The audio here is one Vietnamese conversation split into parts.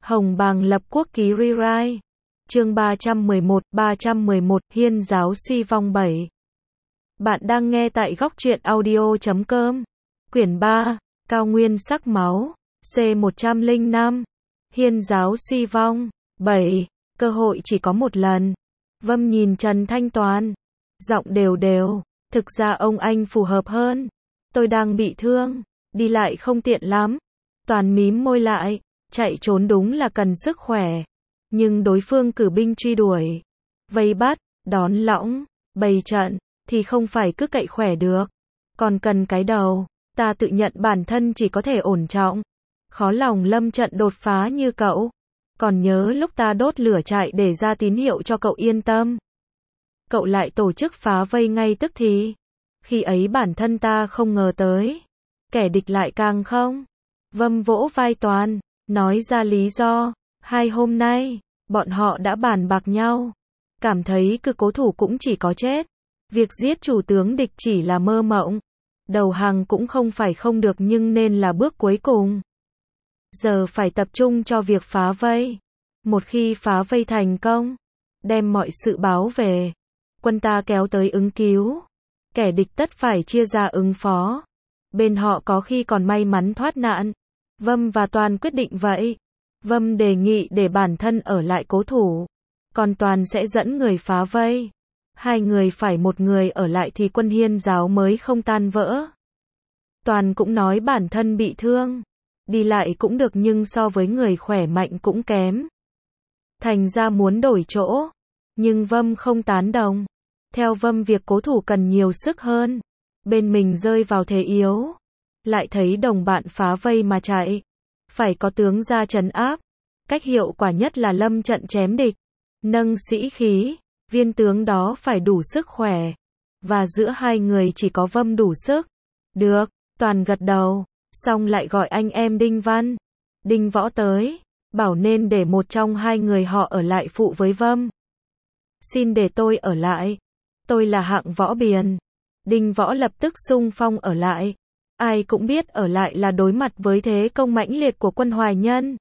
Hồng Bàng lập quốc ký rewrite. Chương 311, Hiên giáo suy vong 7. Bạn đang nghe tại góc truyện audio.com. Quyển 3, Cao nguyên sắc máu, C105. Hiên giáo suy vong 7. Cơ hội chỉ có một lần. Vâm nhìn Trần Thanh Toàn, giọng đều đều, thực ra ông anh phù hợp hơn. Tôi đang bị thương, đi lại không tiện lắm. Toàn mím môi lại, chạy trốn đúng là cần sức khỏe. Nhưng đối phương cử binh truy đuổi, vây bắt, đón lõng, bày trận, thì không phải cứ cậy khỏe được. Còn cần cái đầu, ta tự nhận bản thân chỉ có thể ổn trọng. Khó lòng lâm trận đột phá như cậu. Còn nhớ lúc ta đốt lửa trại để ra tín hiệu cho cậu yên tâm. Cậu lại tổ chức phá vây ngay tức thì. Khi ấy bản thân ta không ngờ tới. Kẻ địch lại càng không. Vâm vỗ vai Toàn, nói ra lý do. 2 hôm nay, bọn họ đã bàn bạc nhau. Cảm thấy cứ cố thủ cũng chỉ có chết. Việc giết chủ tướng địch chỉ là mơ mộng. Đầu hàng cũng không phải không được nhưng nên là bước cuối cùng. Giờ phải tập trung cho việc phá vây. Một khi phá vây thành công, đem mọi sự báo về, quân ta kéo tới ứng cứu. Kẻ địch tất phải chia ra ứng phó. Bên họ có khi còn may mắn thoát nạn. Vâm và Toàn quyết định vậy. Vâm đề nghị để bản thân ở lại cố thủ. Còn Toàn sẽ dẫn người phá vây. 2 người phải một người ở lại thì quân Hiên giáo mới không tan vỡ. Toàn cũng nói bản thân bị thương. Đi lại cũng được nhưng so với người khỏe mạnh cũng kém. Thành ra muốn đổi chỗ. Nhưng Vâm không tán đồng. Theo Vâm việc cố thủ cần nhiều sức hơn. Bên mình rơi vào thế yếu. Lại thấy đồng bạn phá vây mà chạy. Phải có tướng ra trấn áp. Cách hiệu quả nhất là lâm trận chém địch. Nâng sĩ khí. Viên tướng đó phải đủ sức khỏe. Và giữa 2 người chỉ có Vâm đủ sức. Được, Toàn gật đầu. Xong lại gọi anh em Đinh Văn, Đinh Võ tới. Bảo nên để một trong 2 người họ ở lại phụ với Vâm. Xin để tôi ở lại. Tôi là hạng võ biền. Đinh Võ lập tức xung phong ở lại. Ai cũng biết ở lại là đối mặt với thế công mãnh liệt của quân Hoài Nhân.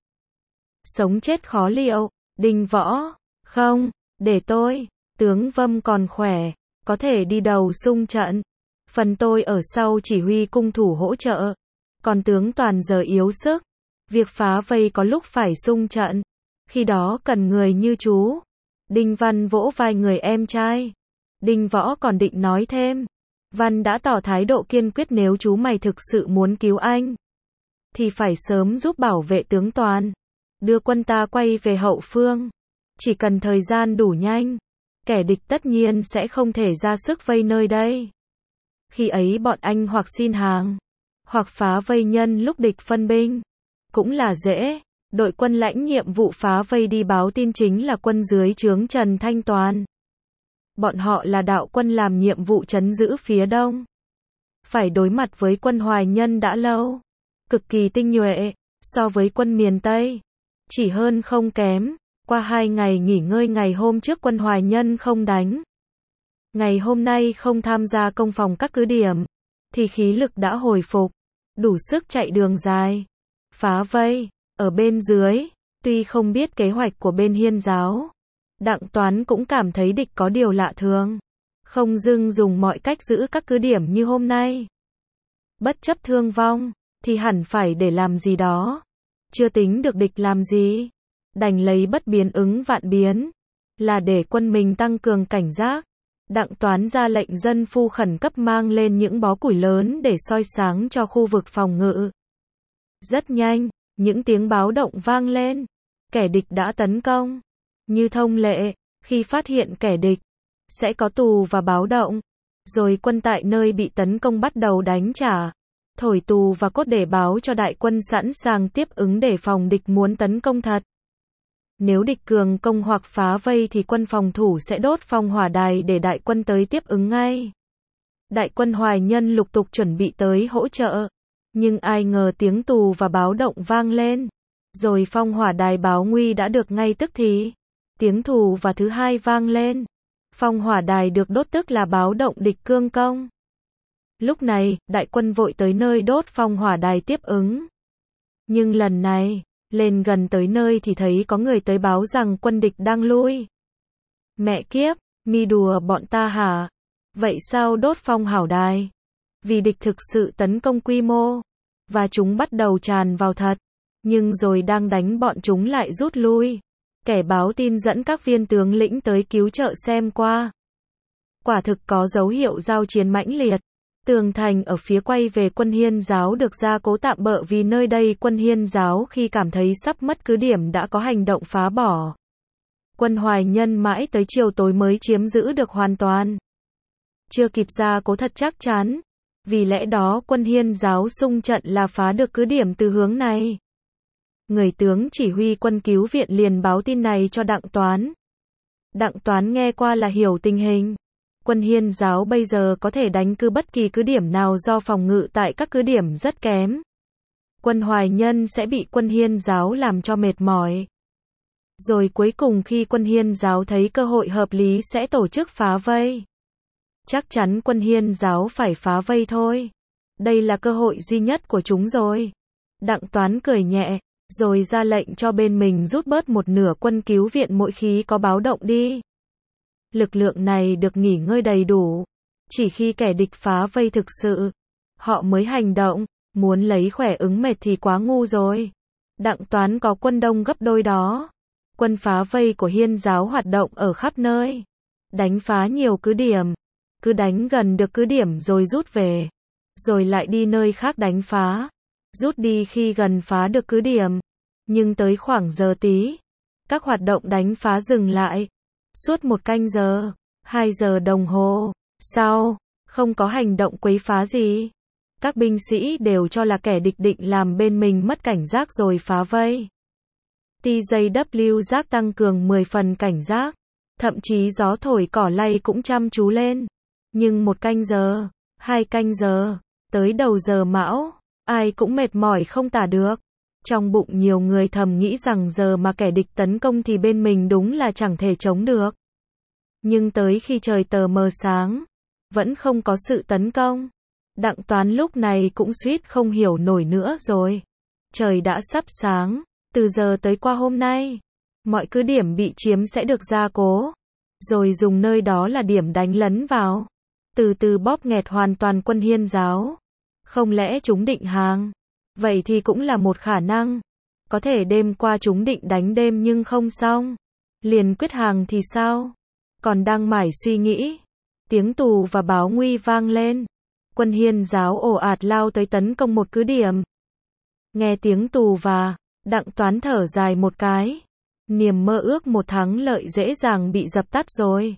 Sống chết khó liệu. Đinh Võ, không, để tôi. Tướng Vâm còn khỏe, có thể đi đầu xung trận. Phần tôi ở sau chỉ huy cung thủ hỗ trợ. Còn tướng Toàn giờ yếu sức. Việc phá vây có lúc phải xung trận. Khi đó cần người như chú. Đinh Văn vỗ vai người em trai. Đinh Võ còn định nói thêm. Văn đã tỏ thái độ kiên quyết nếu chú mày thực sự muốn cứu anh. Thì phải sớm giúp bảo vệ tướng Toàn. Đưa quân ta quay về hậu phương. Chỉ cần thời gian đủ nhanh. Kẻ địch tất nhiên sẽ không thể ra sức vây nơi đây. Khi ấy bọn anh hoặc xin hàng. Hoặc phá vây nhân lúc địch phân binh. Cũng là dễ. Đội quân lãnh nhiệm vụ phá vây đi báo tin chính là quân dưới trướng Trần Thanh Toàn. Bọn họ là đạo quân làm nhiệm vụ trấn giữ phía đông. Phải đối mặt với quân Hoài Nhân đã lâu. Cực kỳ tinh nhuệ. So với quân miền Tây. Chỉ hơn không kém. Qua 2 ngày nghỉ ngơi ngày hôm trước quân Hoài Nhân không đánh. Ngày hôm nay không tham gia công phòng các cứ điểm. Thì khí lực đã hồi phục. Đủ sức chạy đường dài. Phá vây. Ở bên dưới. Tuy không biết kế hoạch của bên Hiên giáo. Đặng Toán cũng cảm thấy địch có điều lạ thường. Không dưng dùng mọi cách giữ các cứ điểm như hôm nay. Bất chấp thương vong. Thì hẳn phải để làm gì đó. Chưa tính được địch làm gì. Đành lấy bất biến ứng vạn biến. Là để quân mình tăng cường cảnh giác. Đặng Toán ra lệnh dân phu khẩn cấp mang lên những bó củi lớn để soi sáng cho khu vực phòng ngự. Rất nhanh, những tiếng báo động vang lên. Kẻ địch đã tấn công. Như thông lệ, khi phát hiện kẻ địch, sẽ có tù và báo động. Rồi quân tại nơi bị tấn công bắt đầu đánh trả. Thổi tù và cốt để báo cho đại quân sẵn sàng tiếp ứng để phòng địch muốn tấn công thật. Nếu địch cường công hoặc phá vây thì quân phòng thủ sẽ đốt phong hỏa đài để đại quân tới tiếp ứng ngay. Đại quân Hoài Nhân lục tục chuẩn bị tới hỗ trợ. Nhưng ai ngờ tiếng tù và báo động vang lên. Rồi phong hỏa đài báo nguy đã được ngay tức thì. Tiếng tù và thứ hai vang lên. Phong hỏa đài được đốt tức là báo động địch cương công. Lúc này, đại quân vội tới nơi đốt phong hỏa đài tiếp ứng. Nhưng lần này, Lên gần tới nơi thì thấy có người tới báo rằng quân địch đang lui. Mẹ kiếp, mi đùa bọn ta hả? Vậy sao đốt phong hảo đài? Vì địch thực sự tấn công quy mô, và chúng bắt đầu tràn vào thật. Nhưng rồi đang đánh bọn chúng lại rút lui. Kẻ báo tin dẫn các viên tướng lĩnh tới cứu trợ xem qua. Quả thực có dấu hiệu giao chiến mãnh liệt. Tường thành ở phía quay về quân Hiên giáo được gia cố tạm bợ vì nơi đây quân Hiên giáo khi cảm thấy sắp mất cứ điểm đã có hành động phá bỏ. Quân Hoài Nhân mãi tới chiều tối mới chiếm giữ được hoàn toàn. Chưa kịp gia cố thật chắc chắn. Vì lẽ đó quân Hiên giáo xung trận là phá được cứ điểm từ hướng này. Người tướng chỉ huy quân cứu viện liền báo tin này cho Đặng Toán. Đặng Toán nghe qua là hiểu tình hình. Quân Hiên giáo bây giờ có thể đánh cứ bất kỳ cứ điểm nào do phòng ngự tại các cứ điểm rất kém. Quân Hoài Nhân sẽ bị quân Hiên giáo làm cho mệt mỏi. Rồi cuối cùng khi quân Hiên giáo thấy cơ hội hợp lý sẽ tổ chức phá vây. Chắc chắn quân Hiên giáo phải phá vây thôi. Đây là cơ hội duy nhất của chúng rồi. Đặng Toán cười nhẹ, rồi ra lệnh cho bên mình rút bớt một nửa quân cứu viện mỗi khi có báo động đi. Lực lượng này được nghỉ ngơi đầy đủ. Chỉ khi kẻ địch phá vây thực sự, họ mới hành động. Muốn lấy khỏe ứng mệt thì quá ngu rồi. Đặng Toán có quân đông gấp đôi đó. Quân phá vây của Hiên giáo hoạt động ở khắp nơi. Đánh phá nhiều cứ điểm. Cứ đánh gần được cứ điểm rồi rút về. Rồi lại đi nơi khác đánh phá. Rút đi khi gần phá được cứ điểm. Nhưng tới khoảng giờ tí, các hoạt động đánh phá dừng lại. Suốt 1 canh giờ, 2 giờ đồng hồ, sau, không có hành động quấy phá gì. Các binh sĩ đều cho là kẻ địch định làm bên mình mất cảnh giác rồi phá vây. TJW giác tăng cường 10 phần cảnh giác. Thậm chí gió thổi cỏ lay cũng chăm chú lên. Nhưng 1 canh giờ, 2 canh giờ, tới đầu giờ mão, ai cũng mệt mỏi không tả được. Trong bụng nhiều người thầm nghĩ rằng giờ mà kẻ địch tấn công thì bên mình đúng là chẳng thể chống được. Nhưng tới khi trời tờ mờ sáng, vẫn không có sự tấn công. Đặng Toán lúc này cũng suýt không hiểu nổi nữa rồi. Trời đã sắp sáng, từ giờ tới qua hôm nay, mọi cứ điểm bị chiếm sẽ được gia cố, rồi dùng nơi đó là điểm đánh lấn vào. Từ từ bóp nghẹt hoàn toàn quân Hiên giáo. Không lẽ chúng định hàng? Vậy thì cũng là một khả năng. Có thể đêm qua chúng định đánh đêm nhưng không xong. Liền quyết hàng thì sao? Còn đang mải suy nghĩ. Tiếng tù và báo nguy vang lên. Quân Hiên giáo ồ ạt lao tới tấn công một cứ điểm. Nghe tiếng tù và, Đặng Toán thở dài một cái. Niềm mơ ước một thắng lợi dễ dàng bị dập tắt rồi.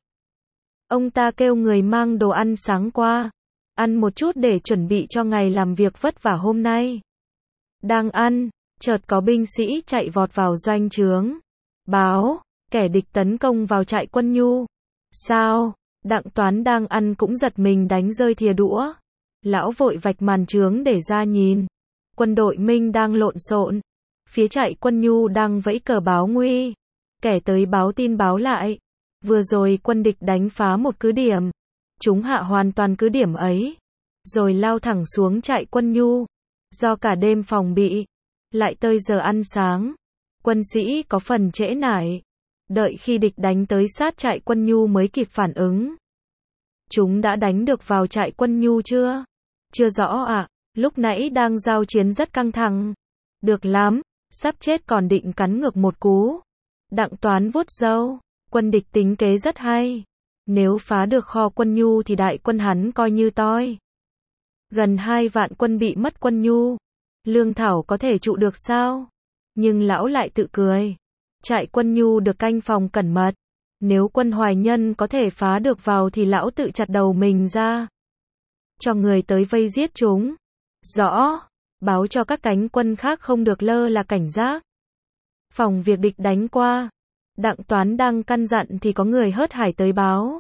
Ông ta kêu người mang đồ ăn sáng qua. Ăn một chút để chuẩn bị cho ngày làm việc vất vả hôm nay. Đang ăn, chợt có binh sĩ chạy vọt vào doanh trướng. Báo, kẻ địch tấn công vào trại quân nhu. Sao? Đặng Toán đang ăn cũng giật mình đánh rơi thìa đũa. Lão vội vạch màn trướng để ra nhìn. Quân đội Minh đang lộn xộn. Phía trại quân nhu đang vẫy cờ báo nguy. Kẻ tới báo tin báo lại. Vừa rồi quân địch đánh phá một cứ điểm. Chúng hạ hoàn toàn cứ điểm ấy. Rồi lao thẳng xuống trại quân nhu. Do cả đêm phòng bị. Lại tới giờ ăn sáng. Quân sĩ có phần trễ nải. Đợi khi địch đánh tới sát trại quân nhu mới kịp phản ứng. Chúng đã đánh được vào trại quân nhu chưa? Chưa rõ ạ. Lúc nãy đang giao chiến rất căng thẳng. Được lắm. Sắp chết còn định cắn ngược một cú. Đặng Toán vuốt râu. Quân địch tính kế rất hay. Nếu phá được kho quân nhu thì đại quân hắn coi như toi. Gần 2 vạn quân bị mất quân nhu. Lương thảo có thể trụ được sao? Nhưng lão lại tự cười. Trại quân nhu được canh phòng cẩn mật. Nếu quân Hoài Nhân có thể phá được vào thì lão tự chặt đầu mình ra. Cho người tới vây giết chúng. Rõ. Báo cho các cánh quân khác không được lơ là cảnh giác. Phòng việc địch đánh qua. Đặng Toán đang căn dặn thì có người hớt hải tới báo.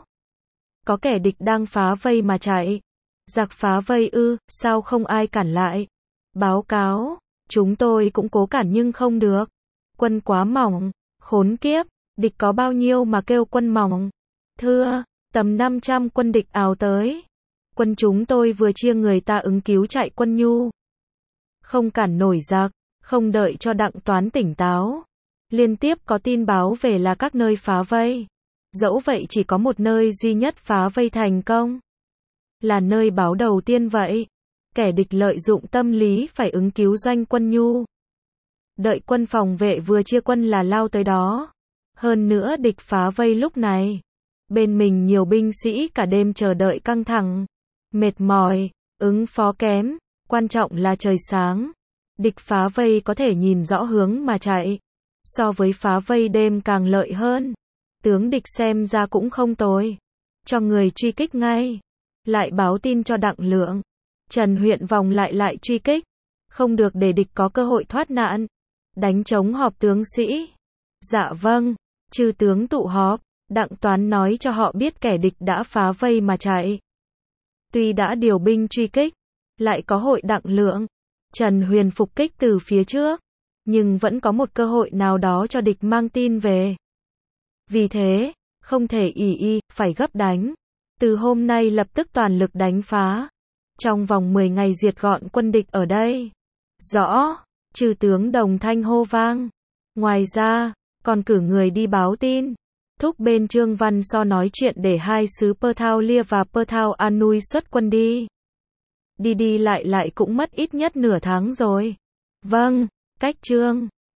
Có kẻ địch đang phá vây mà chạy. Giặc phá vây ư, sao không ai cản lại? Báo cáo, chúng tôi cũng cố cản nhưng không được. Quân quá mỏng, khốn kiếp, địch có bao nhiêu mà kêu quân mỏng? Thưa, tầm 500 quân địch ào tới. Quân chúng tôi vừa chia người ta ứng cứu trại quân nhu. Không cản nổi giặc, Không đợi cho Đặng Toán tỉnh táo, liên tiếp có tin báo về là các nơi phá vây. Dẫu vậy chỉ có một nơi duy nhất phá vây thành công. Là nơi báo đầu tiên vậy. Kẻ địch lợi dụng tâm lý phải ứng cứu doanh quân Nhu. Đợi quân phòng vệ vừa chia quân là lao tới đó. Hơn nữa địch phá vây lúc này. Bên mình nhiều binh sĩ cả đêm chờ đợi căng thẳng. Mệt mỏi, ứng phó kém. Quan trọng là trời sáng. Địch phá vây có thể nhìn rõ hướng mà chạy. So với phá vây đêm càng lợi hơn. Tướng địch xem ra cũng không tồi. Cho người truy kích ngay. Lại báo tin cho Đặng Lượng. Trần Huyện vòng lại truy kích. Không được để địch có cơ hội thoát nạn. Đánh trống họp tướng sĩ. Dạ vâng. Chư tướng tụ họp. Đặng Toán nói cho họ biết kẻ địch đã phá vây mà chạy. Tuy đã điều binh truy kích. Lại có hội Đặng Lượng. Trần Huyền phục kích từ phía trước. Nhưng vẫn có một cơ hội nào đó cho địch mang tin về. Vì thế, không thể phải gấp đánh. Từ hôm nay lập tức toàn lực đánh phá. Trong vòng 10 ngày diệt gọn quân địch ở đây. Rõ, chư tướng đồng thanh hô vang. Ngoài ra, còn cử người đi báo tin. Thúc bên Trương Văn So nói chuyện để hai sứ Perthao Lia và Perthao Anui xuất quân đi. Đi lại cũng mất ít nhất nửa tháng rồi. Vâng, cách Trương